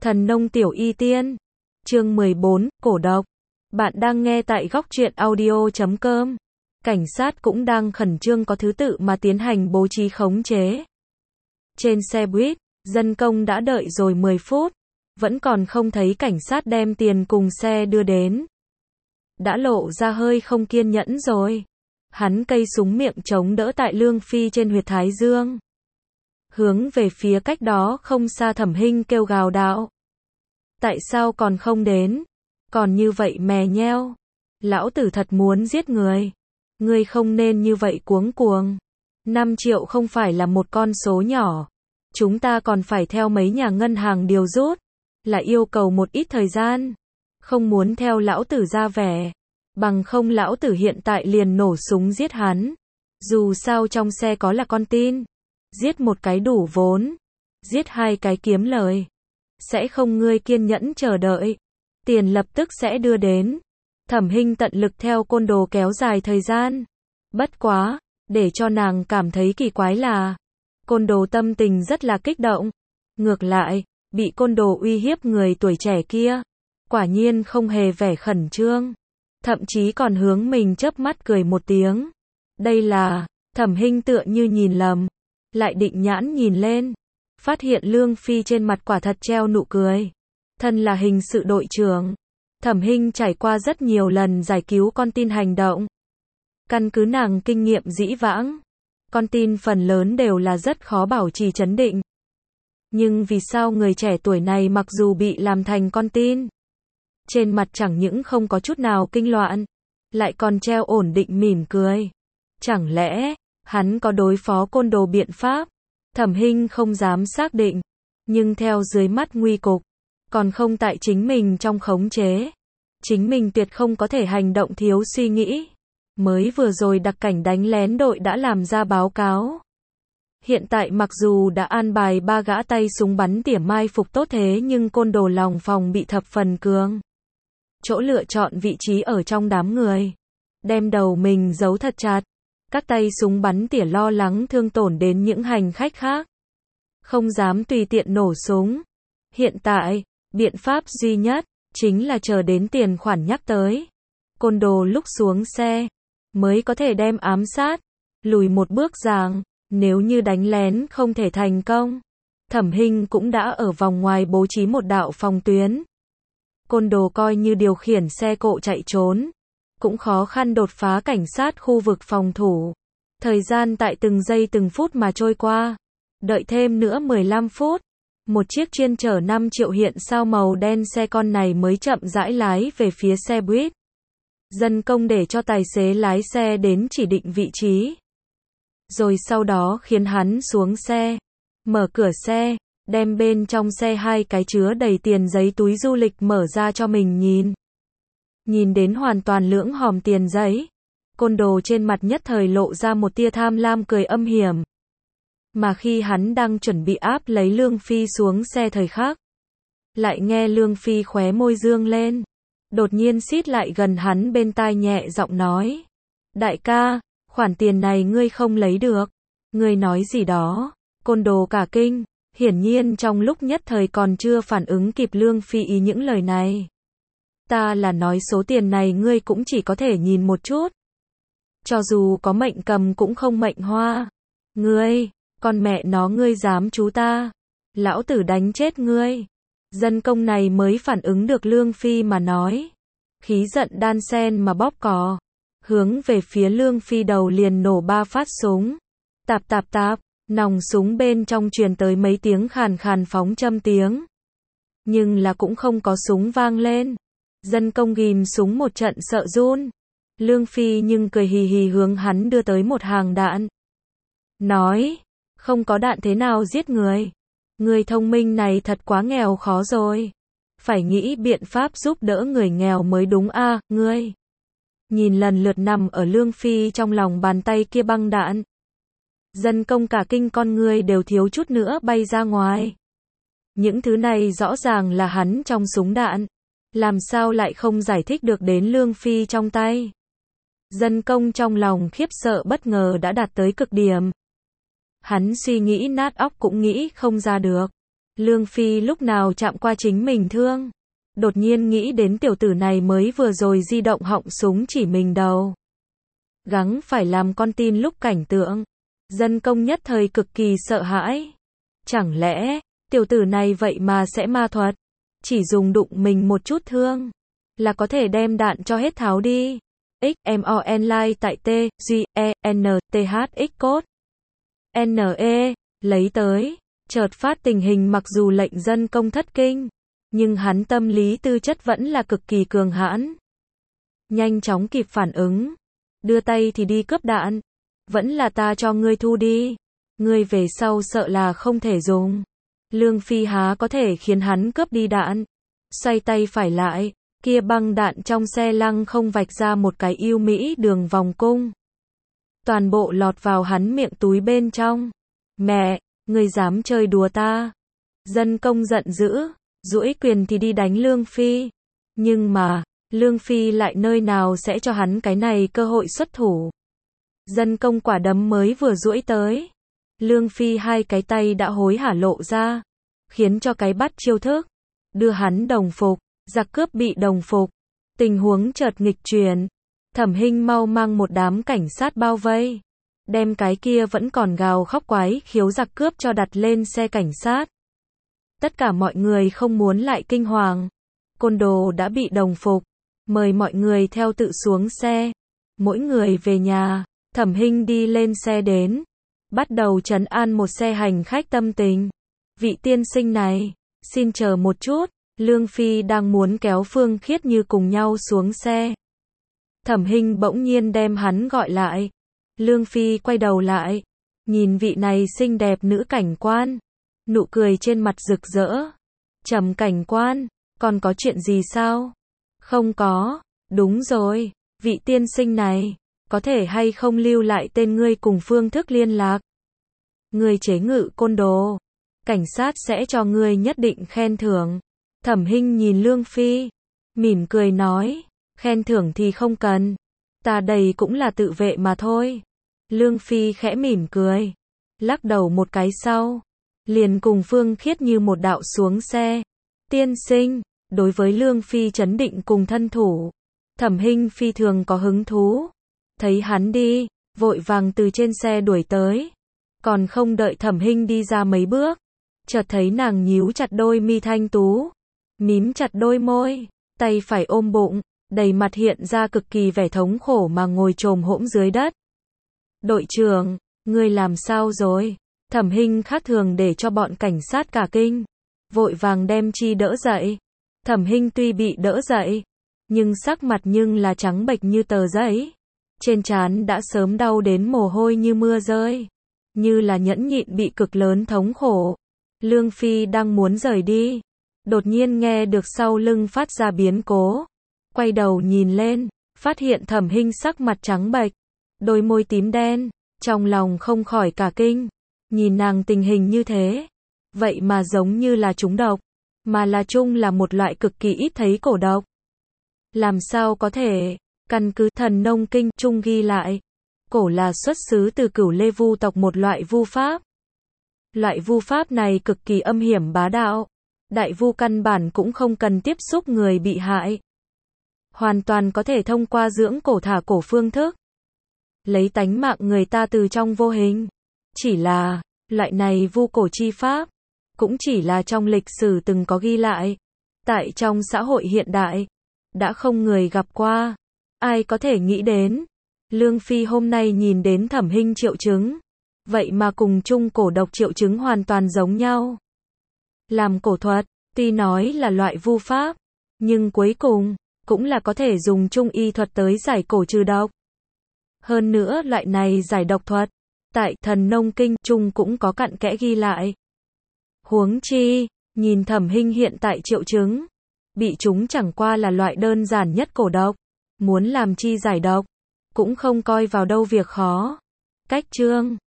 Thần nông tiểu y tiên. Chương 14, cổ độc. Bạn đang nghe tại góc truyện audio.com. Cảnh sát cũng đang khẩn trương có thứ tự mà tiến hành bố trí khống chế. Trên xe buýt, dân công đã đợi rồi 10 phút, vẫn còn không thấy cảnh sát đem tiền cùng xe đưa đến. Đã lộ ra hơi không kiên nhẫn rồi. Hắn cây súng miệng chống đỡ tại Lương Phi trên huyệt thái dương. Hướng về phía cách đó không xa Thẩm Hinh kêu gào đạo. Tại sao còn không đến? Còn như vậy mè nheo. Lão tử thật muốn giết người. Ngươi không nên như vậy cuống cuồng. 5 triệu không phải là một con số nhỏ. Chúng ta còn phải theo mấy nhà ngân hàng điều rút. Là yêu cầu một ít thời gian. Không muốn theo lão tử ra vẻ. Bằng không lão tử hiện tại liền nổ súng giết hắn. Dù sao trong xe có là con tin. Giết một cái đủ vốn. Giết 2 cái kiếm lời. Sẽ không ngươi kiên nhẫn chờ đợi. Tiền lập tức sẽ đưa đến. Thẩm Hinh tận lực theo côn đồ kéo dài thời gian. Bất quá, để cho nàng cảm thấy kỳ quái là côn đồ tâm tình rất là kích động. Ngược lại, bị côn đồ uy hiếp người tuổi trẻ kia, quả nhiên không hề vẻ khẩn trương. Thậm chí còn hướng mình chớp mắt cười một tiếng. Đây là, Thẩm Hinh tựa như nhìn lầm. Lại định nhãn nhìn lên. Phát hiện Lương Phi trên mặt quả thật treo nụ cười. Thân là hình sự đội trưởng. Thẩm Hinh trải qua rất nhiều lần giải cứu con tin hành động. Căn cứ nàng kinh nghiệm dĩ vãng. Con tin phần lớn đều là rất khó bảo trì trấn định. Nhưng vì sao người trẻ tuổi này mặc dù bị làm thành con tin, trên mặt chẳng những không có chút nào kinh loạn, lại còn treo ổn định mỉm cười. Chẳng lẽ, hắn có đối phó côn đồ biện pháp? Thẩm Hinh không dám xác định. Nhưng theo dưới mắt nguy cục, còn không tại chính mình trong khống chế. Chính mình tuyệt không có thể hành động thiếu suy nghĩ. Mới vừa rồi đặc cảnh đánh lén đội đã làm ra báo cáo. Hiện tại mặc dù đã an bài 3 gã tay súng bắn tỉa mai phục tốt thế nhưng côn đồ lòng phòng bị thập phần cường. Chỗ lựa chọn vị trí ở trong đám người. Đem đầu mình giấu thật chặt. Các tay súng bắn tỉa lo lắng thương tổn đến những hành khách khác. Không dám tùy tiện nổ súng. Hiện tại, biện pháp duy nhất, chính là chờ đến tiền khoản nhắc tới. Côn đồ lúc xuống xe, mới có thể đem ám sát. Lùi một bước rằng, nếu như đánh lén không thể thành công. Thẩm Hinh cũng đã ở vòng ngoài bố trí một đạo phòng tuyến. Côn đồ coi như điều khiển xe cộ chạy trốn. Cũng khó khăn đột phá cảnh sát khu vực phòng thủ. Thời gian tại từng giây từng phút mà trôi qua. Đợi thêm nữa 15 phút. Một chiếc chuyên chở 5 triệu hiện sao màu đen xe con này mới chậm rãi lái về phía xe buýt. Dân công để cho tài xế lái xe đến chỉ định vị trí. Rồi sau đó khiến hắn xuống xe. Mở cửa xe. Đem bên trong xe 2 cái chứa đầy tiền giấy túi du lịch mở ra cho mình nhìn. Nhìn đến hoàn toàn lưỡng hòm tiền giấy. Côn đồ trên mặt nhất thời lộ ra một tia tham lam cười âm hiểm. Mà khi hắn đang chuẩn bị áp lấy Lương Phi xuống xe thời khắc. Lại nghe Lương Phi khóe môi dương lên. Đột nhiên xít lại gần hắn bên tai nhẹ giọng nói. Đại ca, khoản tiền này ngươi không lấy được. Ngươi nói gì đó? Côn đồ cả kinh. Hiển nhiên trong lúc nhất thời còn chưa phản ứng kịp Lương Phi ý những lời này. Ta là nói số tiền này ngươi cũng chỉ có thể nhìn một chút. Cho dù có mệnh cầm cũng không mệnh hoa. Ngươi, con mẹ nó ngươi dám chú ta. Lão tử đánh chết ngươi. Dân công này mới phản ứng được Lương Phi mà nói. Khí giận đan sen mà bóp cò. Hướng về phía Lương Phi đầu liền nổ 3 phát súng. Tạp tạp tạp, nòng súng bên trong truyền tới mấy tiếng khàn khàn phóng châm tiếng. Nhưng là cũng không có súng vang lên. Dân công ghim súng một trận sợ run. Lương Phi nhưng cười hì hì hướng hắn đưa tới một hàng đạn. Nói, không có đạn thế nào giết người. Người thông minh này thật quá nghèo khó rồi. Phải nghĩ biện pháp giúp đỡ người nghèo mới đúng a, ngươi. Nhìn lần lượt nằm ở Lương Phi trong lòng bàn tay kia băng đạn. Dân công cả kinh con người đều thiếu chút nữa bay ra ngoài. Những thứ này rõ ràng là hắn trong súng đạn. Làm sao lại không giải thích được đến Lương Phi trong tay. Dân công trong lòng khiếp sợ bất ngờ đã đạt tới cực điểm. Hắn suy nghĩ nát óc cũng nghĩ không ra được. Lương Phi lúc nào chạm qua chính mình thương. Đột nhiên nghĩ đến tiểu tử này mới vừa rồi di động họng súng chỉ mình đầu. Gắng phải làm con tin lúc cảnh tượng. Dân công nhất thời cực kỳ sợ hãi. Chẳng lẽ, tiểu tử này vậy mà sẽ ma thuật? Chỉ dùng đụng mình một chút thương là có thể đem đạn cho hết tháo đi. XMON like tại T, G, E, N, T, H, X code. NE, lấy tới. Chợt phát tình hình mặc dù lệnh dân công thất kinh, nhưng hắn tâm lý tư chất vẫn là cực kỳ cường hãn. Nhanh chóng kịp phản ứng. Đưa tay thì đi cướp đạn. Vẫn là ta cho ngươi thu đi. Ngươi về sau sợ là không thể dùng. Lương Phi há có thể khiến hắn cướp đi đạn. Xoay tay phải lại, kia băng đạn trong xe lăng không vạch ra một cái yêu mỹ đường vòng cung. Toàn bộ lọt vào hắn miệng túi bên trong. Mẹ, ngươi dám chơi đùa ta. Dân công giận dữ, duỗi quyền thì đi đánh Lương Phi. Nhưng mà, Lương Phi lại nơi nào sẽ cho hắn cái này cơ hội xuất thủ. Dân công quả đấm mới vừa duỗi tới. Lương Phi hai cái tay đã hối hả lộ ra, khiến cho cái bắt chiêu thức, đưa hắn đồng phục, giặc cướp bị đồng phục. Tình huống chợt nghịch chuyển. Thẩm Hinh mau mang một đám cảnh sát bao vây, đem cái kia vẫn còn gào khóc quái khiếu giặc cướp cho đặt lên xe cảnh sát. Tất cả mọi người không muốn lại kinh hoàng. Côn đồ đã bị đồng phục, mời mọi người theo tự xuống xe. Mỗi người về nhà. Thẩm Hinh đi lên xe đến, bắt đầu trấn an một xe hành khách tâm tình. Vị tiên sinh này, xin chờ một chút. Lương Phi đang muốn kéo Phương Khiết Như cùng nhau xuống xe. Thẩm Hinh bỗng nhiên đem hắn gọi lại. Lương Phi quay đầu lại, nhìn vị này xinh đẹp nữ cảnh quan, nụ cười trên mặt rực rỡ. Trầm cảnh quan, còn có chuyện gì sao? Không có. Đúng rồi, vị tiên sinh này, có thể hay không lưu lại tên ngươi cùng phương thức liên lạc? Ngươi chế ngự côn đồ, cảnh sát sẽ cho ngươi nhất định khen thưởng. Thẩm Hinh nhìn Lương Phi, mỉm cười nói, khen thưởng thì không cần, ta đây cũng là tự vệ mà thôi. Lương Phi khẽ mỉm cười, lắc đầu một cái sau, liền cùng Phương Khiết Như một đạo xuống xe. Tiên sinh, đối với Lương Phi trấn định cùng thân thủ, Thẩm Hinh phi thường có hứng thú. Thấy hắn đi, vội vàng từ trên xe đuổi tới. Còn không đợi Thẩm Hinh đi ra mấy bước, chợt thấy nàng nhíu chặt đôi mi thanh tú, mím chặt đôi môi, tay phải ôm bụng, đầy mặt hiện ra cực kỳ vẻ thống khổ mà ngồi chồm hổm dưới đất. Đội trưởng, ngươi làm sao rồi? Thẩm Hinh khác thường để cho bọn cảnh sát cả kinh, vội vàng đem chi đỡ dậy. Thẩm Hinh tuy bị đỡ dậy, nhưng sắc mặt nhưng là trắng bệch như tờ giấy. Trên trán đã sớm đau đến mồ hôi như mưa rơi, như là nhẫn nhịn bị cực lớn thống khổ. Lương Phi đang muốn rời đi, đột nhiên nghe được sau lưng phát ra biến cố. Quay đầu nhìn lên, phát hiện Thẩm Hinh sắc mặt trắng bệch, đôi môi tím đen, trong lòng không khỏi cả kinh. Nhìn nàng tình hình như thế, vậy mà giống như là trúng độc, mà là chung là một loại cực kỳ ít thấy cổ độc. Làm sao có thể? Căn cứ Thần Nông Kinh chung ghi lại, cổ là xuất xứ từ Cửu Lê Vu tộc một loại vu pháp. Loại vu pháp này cực kỳ âm hiểm bá đạo. Đại vu căn bản cũng không cần tiếp xúc người bị hại, hoàn toàn có thể thông qua dưỡng cổ thả cổ phương thức, lấy tánh mạng người ta từ trong vô hình. Chỉ là, loại này vu cổ chi pháp, cũng chỉ là trong lịch sử từng có ghi lại. Tại trong xã hội hiện đại, đã không người gặp qua. Ai có thể nghĩ đến, Lương Phi hôm nay nhìn đến Thẩm Hinh triệu chứng, vậy mà cùng chung cổ độc triệu chứng hoàn toàn giống nhau. Làm cổ thuật, tuy nói là loại vu pháp, nhưng cuối cùng, cũng là có thể dùng chung y thuật tới giải cổ trừ độc. Hơn nữa loại này giải độc thuật, tại Thần Nông Kinh chung cũng có cặn kẽ ghi lại. Huống chi, nhìn Thẩm Hinh hiện tại triệu chứng, bị chúng chẳng qua là loại đơn giản nhất cổ độc, muốn làm chi giải độc, cũng không coi vào đâu việc khó. Cách chương